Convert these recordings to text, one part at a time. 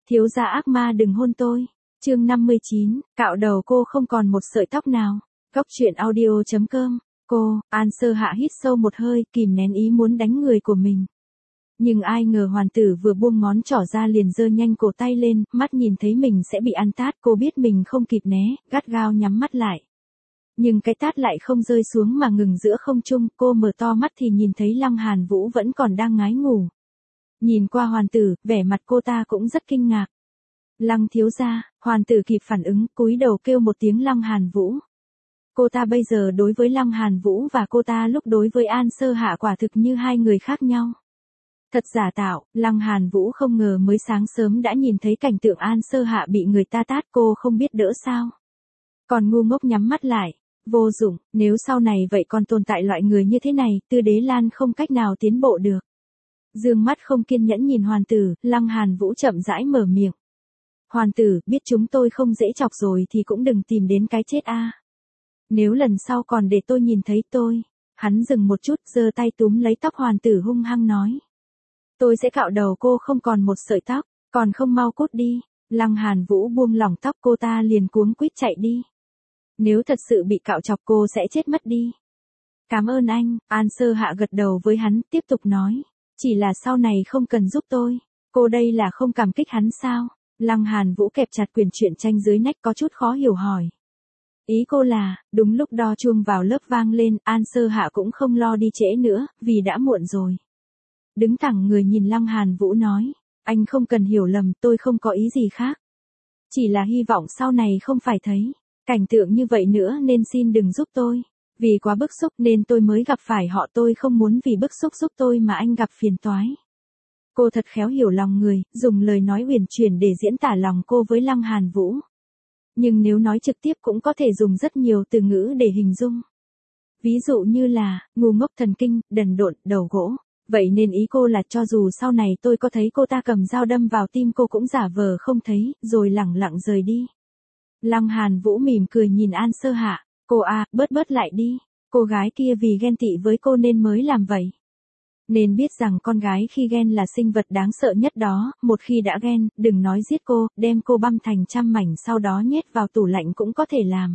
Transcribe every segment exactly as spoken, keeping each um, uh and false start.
Thiếu gia ác ma đừng hôn tôi. Chương năm mươi chín, cạo đầu cô không còn một sợi tóc nào. Góc truyện audio chấm com. Cô, An Sơ Hạ hít sâu một hơi, kìm nén ý muốn đánh người của mình. Nhưng ai ngờ hoàn tử vừa buông ngón trỏ ra liền giơ nhanh cổ tay lên, mắt nhìn thấy mình sẽ bị ăn tát, cô biết mình không kịp né, gắt gao nhắm mắt lại. Nhưng cái tát lại không rơi xuống mà ngừng giữa không trung, cô mở to mắt thì nhìn thấy Lăng Hàn Vũ vẫn còn đang ngái ngủ. Nhìn qua hoàn tử, vẻ mặt cô ta cũng rất kinh ngạc. Lăng thiếu gia, hoàn tử kịp phản ứng, cúi đầu kêu một tiếng Lăng Hàn Vũ. Cô ta bây giờ đối với Lăng Hàn Vũ và cô ta lúc đối với An Sơ Hạ quả thực như hai người khác nhau. Thật giả tạo, Lăng Hàn Vũ không ngờ mới sáng sớm đã nhìn thấy cảnh tượng An Sơ Hạ bị người ta tát, cô không biết đỡ sao. Còn ngu ngốc nhắm mắt lại, vô dụng, nếu sau này vậy còn tồn tại loại người như thế này, Tư Đế Lan không cách nào tiến bộ được. Dương mắt không kiên nhẫn nhìn hoàn tử, Lăng Hàn Vũ chậm rãi mở miệng. Hoàn tử, biết chúng tôi không dễ chọc rồi thì cũng đừng tìm đến cái chết a. Nếu lần sau còn để tôi nhìn thấy tôi. Hắn dừng một chút, giơ tay túm lấy tóc hoàn tử hung hăng nói. Tôi sẽ cạo đầu cô không còn một sợi tóc, còn không mau cút đi. Lăng Hàn Vũ buông lỏng tóc cô ta liền cuống quýt chạy đi. Nếu thật sự bị cạo chọc cô sẽ chết mất đi. Cảm ơn anh, An Sơ Hạ gật đầu với hắn, tiếp tục nói. Chỉ là sau này không cần giúp tôi. Cô đây là không cảm kích hắn sao? Lăng Hàn Vũ kẹp chặt quyển truyện tranh dưới nách có chút khó hiểu hỏi. Ý cô là, đúng lúc đo chuông vào lớp vang lên, An Sơ Hạ cũng không lo đi trễ nữa, vì đã muộn rồi. Đứng thẳng người nhìn Lăng Hàn Vũ nói, anh không cần hiểu lầm, tôi không có ý gì khác. Chỉ là hy vọng sau này không phải thấy cảnh tượng như vậy nữa nên xin đừng giúp tôi. Vì quá bức xúc nên tôi mới gặp phải họ, tôi không muốn vì bức xúc giúp tôi mà anh gặp phiền toái. Cô thật khéo hiểu lòng người, dùng lời nói uyển chuyển để diễn tả lòng cô với Lăng Hàn Vũ. Nhưng nếu nói trực tiếp cũng có thể dùng rất nhiều từ ngữ để hình dung. Ví dụ như là, ngu ngốc thần kinh, đần độn, đầu gỗ. Vậy nên ý cô là cho dù sau này tôi có thấy cô ta cầm dao đâm vào tim cô cũng giả vờ không thấy, rồi lẳng lặng rời đi. Lăng Hàn Vũ mỉm cười nhìn An Sơ Hạ, cô à, bớt bớt lại đi, cô gái kia vì ghen tị với cô nên mới làm vậy. Nên biết rằng con gái khi ghen là sinh vật đáng sợ nhất đó, một khi đã ghen, đừng nói giết cô, đem cô băm thành trăm mảnh sau đó nhét vào tủ lạnh cũng có thể làm.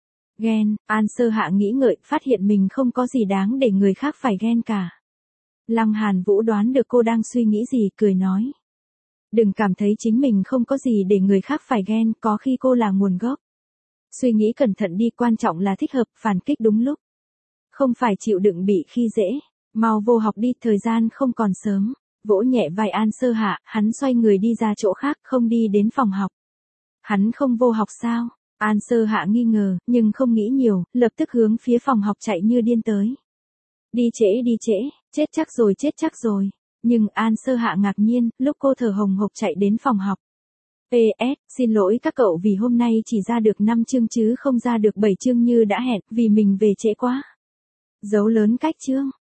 Ghen, An Sơ Hạ nghĩ ngợi, phát hiện mình không có gì đáng để người khác phải ghen cả. Lăng Hàn Vũ đoán được cô đang suy nghĩ gì, cười nói. Đừng cảm thấy chính mình không có gì để người khác phải ghen, có khi cô là nguồn gốc. Suy nghĩ cẩn thận đi, quan trọng là thích hợp, phản kích đúng lúc. Không phải chịu đựng bị khi dễ. Mau vô học đi, thời gian không còn sớm. Vỗ nhẹ vai An Sơ Hạ, hắn xoay người đi ra chỗ khác, không đi đến phòng học. Hắn không vô học sao? An Sơ Hạ nghi ngờ, nhưng không nghĩ nhiều, lập tức hướng phía phòng học chạy như điên tới. Đi trễ đi trễ, chết chắc rồi chết chắc rồi. Nhưng An Sơ Hạ ngạc nhiên, lúc cô thở hồng hộc chạy đến phòng học. pê ét, xin lỗi các cậu vì hôm nay chỉ ra được năm chương chứ không ra được bảy chương như đã hẹn, vì mình về trễ quá. Dấu lớn cách chương.